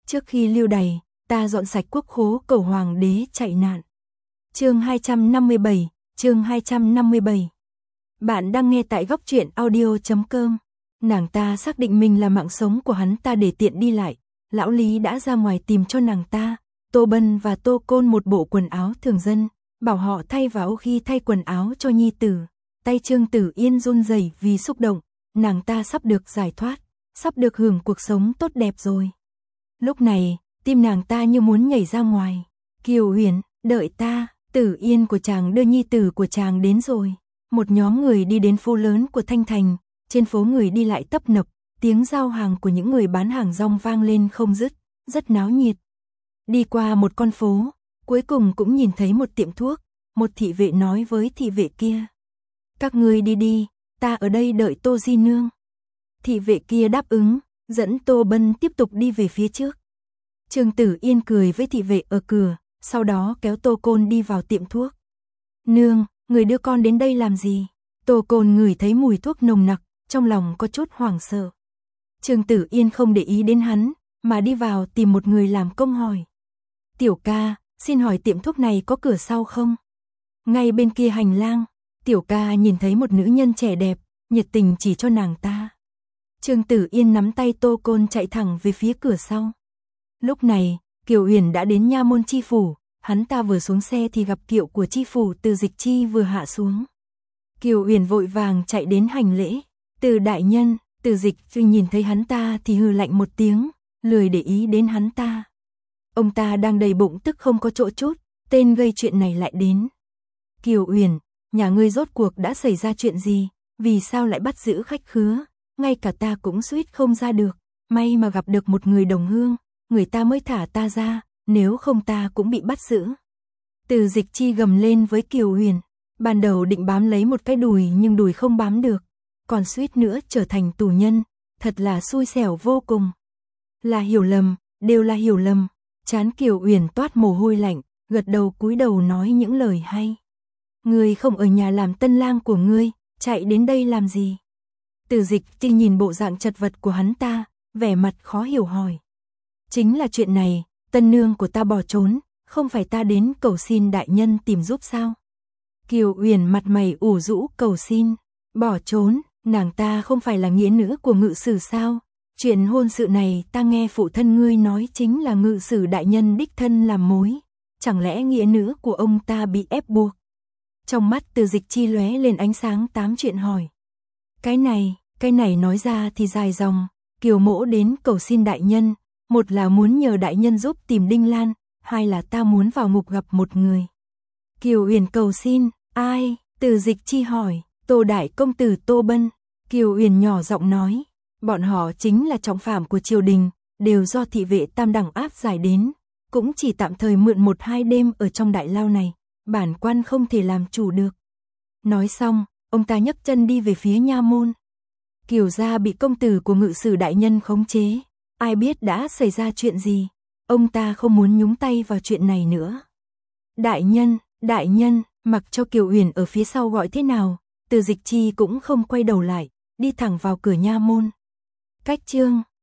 Trước khi lưu đày, ta dọn sạch quốc khố cầu hoàng đế chạy nạn. Chương 257, chương 257. Bạn đang nghe tại góc truyện audio.com. Nàng ta xác định mình là mạng sống của hắn ta để tiện đi lại. Lão Lý đã ra ngoài tìm cho nàng ta, Tô Bân và Tô Côn một bộ quần áo thường dân, bảo họ thay vào khi thay quần áo cho nhi tử. Tay Trương Tử Yên run rẩy vì xúc động, nàng ta sắp được giải thoát, sắp được hưởng cuộc sống tốt đẹp rồi. Lúc này, tim nàng ta như muốn nhảy ra ngoài. Kiều Huyền, đợi ta, Tử Yên của chàng đưa nhi tử của chàng đến rồi. Một nhóm người đi đến phố lớn của Thanh Thành, trên phố người đi lại tấp nập, tiếng giao hàng của những người bán hàng rong vang lên không dứt, rất náo nhiệt. Đi qua một con phố, cuối cùng cũng nhìn thấy một tiệm thuốc, một thị vệ nói với thị vệ kia. Các ngươi đi đi, ta ở đây đợi Tô Di Nương. Thị vệ kia đáp ứng, dẫn Tô Bân tiếp tục đi về phía trước. Trương Tử Yên cười với thị vệ ở cửa, sau đó kéo Tô Côn đi vào tiệm thuốc. Nương, người đưa con đến đây làm gì? Tô Côn ngửi thấy mùi thuốc nồng nặc, trong lòng có chút hoảng sợ. Trương Tử Yên không để ý đến hắn, mà đi vào tìm một người làm công hỏi. Tiểu ca, xin hỏi tiệm thuốc này có cửa sau không? Ngay bên kia hành lang, Tiểu ca nhìn thấy một nữ nhân trẻ đẹp, nhiệt tình chỉ cho nàng ta. Trương Tử Yên nắm tay Tô Côn chạy thẳng về phía cửa sau. Lúc này, Kiều Huyền đã đến nha môn chi phủ, hắn ta vừa xuống xe thì gặp kiệu của chi phủ Từ Dịch Chi vừa hạ xuống. Kiều Huyền vội vàng chạy đến hành lễ. Từ đại nhân, Từ Dịch Chi nhìn thấy hắn ta thì hừ lạnh một tiếng, lười để ý đến hắn ta. Ông ta đang đầy bụng tức không có chỗ chút, tên gây chuyện này lại đến. Kiều Huyền, nhà ngươi rốt cuộc đã xảy ra chuyện gì, vì sao lại bắt giữ khách khứa, ngay cả ta cũng suýt không ra được, may mà gặp được một người đồng hương, người ta mới thả ta ra, nếu không ta cũng bị bắt giữ. Từ Dịch Chi gầm lên với Kiều Huyền, ban đầu định bám lấy một cái đùi nhưng đùi không bám được, còn suýt nữa trở thành tù nhân, thật là xui xẻo vô cùng. Là hiểu lầm, đều là hiểu lầm. Trán Kiều Huyền toát mồ hôi lạnh, gật đầu cúi đầu nói những lời hay. Ngươi không ở nhà làm tân lang của ngươi, chạy đến đây làm gì? Từ Dịch Chi nhìn bộ dạng chật vật của hắn ta, vẻ mặt khó hiểu hỏi. Chính là chuyện này, tân nương của ta bỏ trốn, không phải ta đến cầu xin đại nhân tìm giúp sao? Kiều Huyền mặt mày ủ rũ cầu xin, bỏ trốn, nàng ta không phải là nghĩa nữ của ngự sử sao? Chuyện hôn sự này ta nghe phụ thân ngươi nói chính là ngự sử đại nhân đích thân làm mối, chẳng lẽ nghĩa nữ của ông ta bị ép buộc? Trong mắt Từ Dịch Chi lóe lên ánh sáng tám chuyện hỏi. Cái này nói ra thì dài dòng, Kiều mỗ đến cầu xin đại nhân, một là muốn nhờ đại nhân giúp tìm Đinh Lan, hai là ta muốn vào ngục gặp một người. Kiều Huyền cầu xin, ai? Từ Dịch Chi hỏi, Tô đại công tử Tô Bân. Kiều Huyền nhỏ giọng nói, bọn họ chính là trọng phạm của triều đình, đều do thị vệ tam đẳng áp giải đến, cũng chỉ tạm thời mượn 1-2 đêm ở trong đại lao này, bản quan không thể làm chủ được. Nói xong, ông ta nhấc chân đi về phía nha môn. Kiều gia bị công tử của ngự sử đại nhân khống chế, ai biết đã xảy ra chuyện gì, ông ta không muốn nhúng tay vào chuyện này nữa. Đại nhân, mặc cho Kiều Huyền ở phía sau gọi thế nào, Từ Dịch Chi cũng không quay đầu lại, đi thẳng vào cửa nha môn. Cách chương